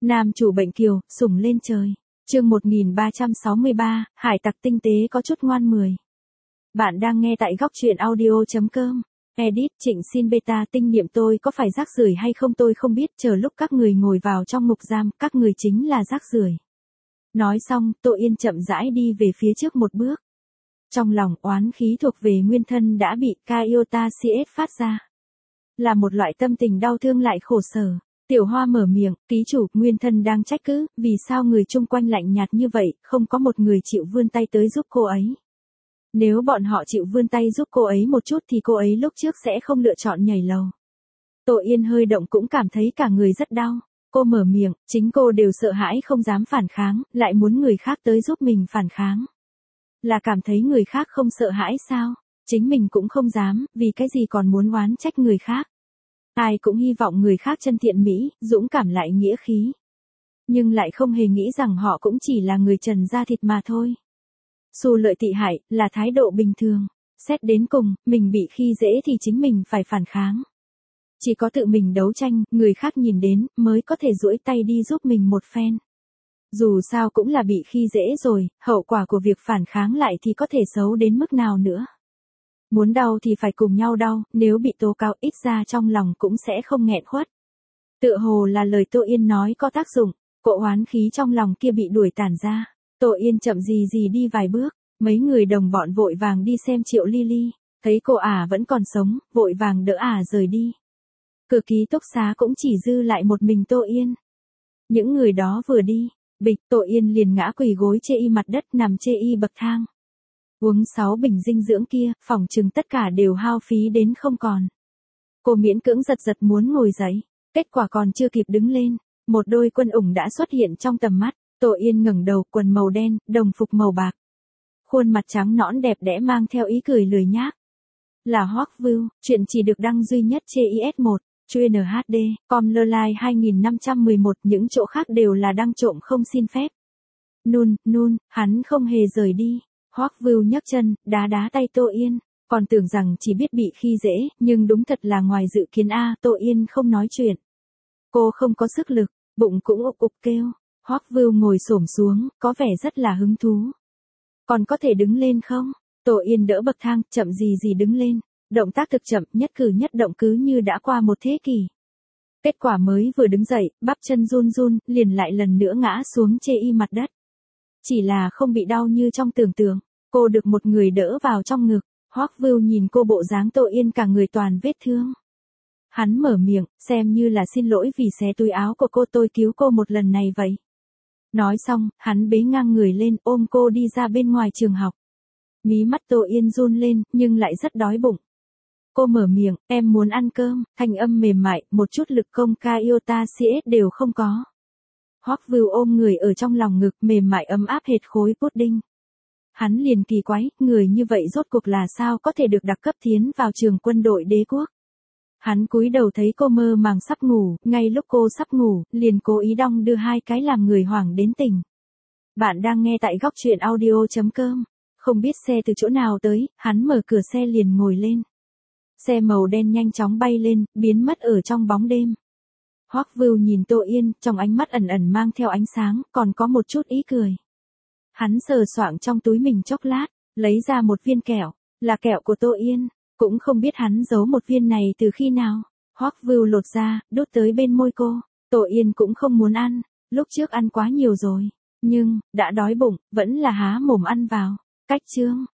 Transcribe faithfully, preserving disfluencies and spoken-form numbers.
Nam chủ bệnh kiều, sủng lên trời. Chương một nghìn ba trăm sáu mươi ba, hải tặc tinh tế có chút ngoan mười. Bạn đang nghe tại góc truyện audio chấm com. Edit, Trịnh xin beta tinh niệm tôi có phải rác rưởi hay không tôi không biết, chờ lúc các người ngồi vào trong ngục giam, các người chính là rác rưởi. Nói xong, Tô Yên chậm rãi đi về phía trước một bước. Trong lòng oán khí thuộc về nguyên thân đã bị Kaiota xê ét phát ra. Là một loại tâm tình đau thương lại khổ sở. Tiểu Hoa mở miệng, ký chủ, nguyên thân đang trách cứ, vì sao người chung quanh lạnh nhạt như vậy, không có một người chịu vươn tay tới giúp cô ấy. Nếu bọn họ chịu vươn tay giúp cô ấy một chút thì cô ấy lúc trước sẽ không lựa chọn nhảy lầu. Tô Yên hơi động cũng cảm thấy cả người rất đau. Cô mở miệng, chính cô đều sợ hãi không dám phản kháng, lại muốn người khác tới giúp mình phản kháng. Là cảm thấy người khác không sợ hãi sao? Chính mình cũng không dám, vì cái gì còn muốn oán trách người khác. Ai cũng hy vọng người khác chân thiện mỹ, dũng cảm lại nghĩa khí. Nhưng lại không hề nghĩ rằng họ cũng chỉ là người trần da thịt mà thôi. Xu lợi tị hại, là thái độ bình thường. Xét đến cùng, mình bị khi dễ thì chính mình phải phản kháng. Chỉ có tự mình đấu tranh, người khác nhìn đến, mới có thể duỗi tay đi giúp mình một phen. Dù sao cũng là bị khi dễ rồi, hậu quả của việc phản kháng lại thì có thể xấu đến mức nào nữa. Muốn đau thì phải cùng nhau đau, nếu bị tố cáo ít ra trong lòng cũng sẽ không nghẹn khuất. Tựa hồ là lời Tô Yên nói có tác dụng, cỗ oán khí trong lòng kia bị đuổi tản ra. Tô Yên chậm gì gì đi vài bước, mấy người đồng bọn vội vàng đi xem Triệu Ly Ly, thấy cô ả vẫn còn sống, vội vàng đỡ ả rời đi. Cửa ký túc xá cũng chỉ dư lại một mình Tô Yên. Những người đó vừa đi, bịch, Tô Yên liền ngã quỳ gối chê y mặt đất nằm chê y bậc thang. Uống sáu bình dinh dưỡng kia, phỏng chừng tất cả đều hao phí đến không còn. Cô miễn cưỡng giật giật muốn ngồi dậy, kết quả còn chưa kịp đứng lên, một đôi quân ủng đã xuất hiện trong tầm mắt. Tô Yên ngẩng đầu, quần màu đen, đồng phục màu bạc. Khuôn mặt trắng nõn đẹp đẽ mang theo ý cười lười nhác. Là Hoắc Vưu, chuyện chỉ được đăng duy nhất trên i ét một, chuyên en hát đê, Comlerline hai nghìn năm trăm mười một, những chỗ khác đều là đăng trộm không xin phép. Nun, nun, hắn không hề rời đi. Hoắc Vưu nhấc chân, đá đá tay Tô Yên, còn tưởng rằng chỉ biết bị khi dễ, nhưng đúng thật là ngoài dự kiến a, Tô Yên không nói chuyện. Cô không có sức lực, bụng cũng ục ục kêu. Hoắc Vưu ngồi xổm xuống, có vẻ rất là hứng thú. Còn có thể đứng lên không? Tô Yên đỡ bậc thang, chậm gì gì đứng lên, động tác thực chậm, nhất cử nhất động cứ như đã qua một thế kỷ. Kết quả mới vừa đứng dậy, bắp chân run run, liền lại lần nữa ngã xuống chê y mặt đất. Chỉ là không bị đau như trong tưởng tượng, cô được một người đỡ vào trong ngực. Hoắc Vưu nhìn cô bộ dáng Tô Yên cả người toàn vết thương. Hắn mở miệng, xem như là xin lỗi vì xé túi áo của cô, tôi cứu cô một lần này vậy. Nói xong, hắn bế ngang người lên ôm cô đi ra bên ngoài trường học. Mí mắt Tô Yên run lên, nhưng lại rất đói bụng. Cô mở miệng, em muốn ăn cơm, thanh âm mềm mại, một chút lực công Kaiota xê ét đều không có. Hoắc Vưu ôm người ở trong lòng ngực, mềm mại ấm áp hệt khối pudding. Hắn liền kỳ quái, người như vậy rốt cuộc là sao có thể được đặc cấp tiến vào trường quân đội đế quốc. Hắn cúi đầu thấy cô mơ màng sắp ngủ, ngay lúc cô sắp ngủ, liền cố ý đong đưa hai cái làm người hoảng đến tỉnh. Bạn đang nghe tại góc truyện audio chấm com. Không biết xe từ chỗ nào tới, hắn mở cửa xe liền ngồi lên. Xe màu đen nhanh chóng bay lên, biến mất ở trong bóng đêm. Hoắc Vưu nhìn Tô Yên, trong ánh mắt ẩn ẩn mang theo ánh sáng, còn có một chút ý cười. Hắn sờ soạng trong túi mình chốc lát, lấy ra một viên kẹo, là kẹo của Tô Yên, cũng không biết hắn giấu một viên này từ khi nào. Hoắc Vưu lột ra, đút tới bên môi cô. Tô Yên cũng không muốn ăn, lúc trước ăn quá nhiều rồi, nhưng đã đói bụng, vẫn là há mồm ăn vào. Cách chương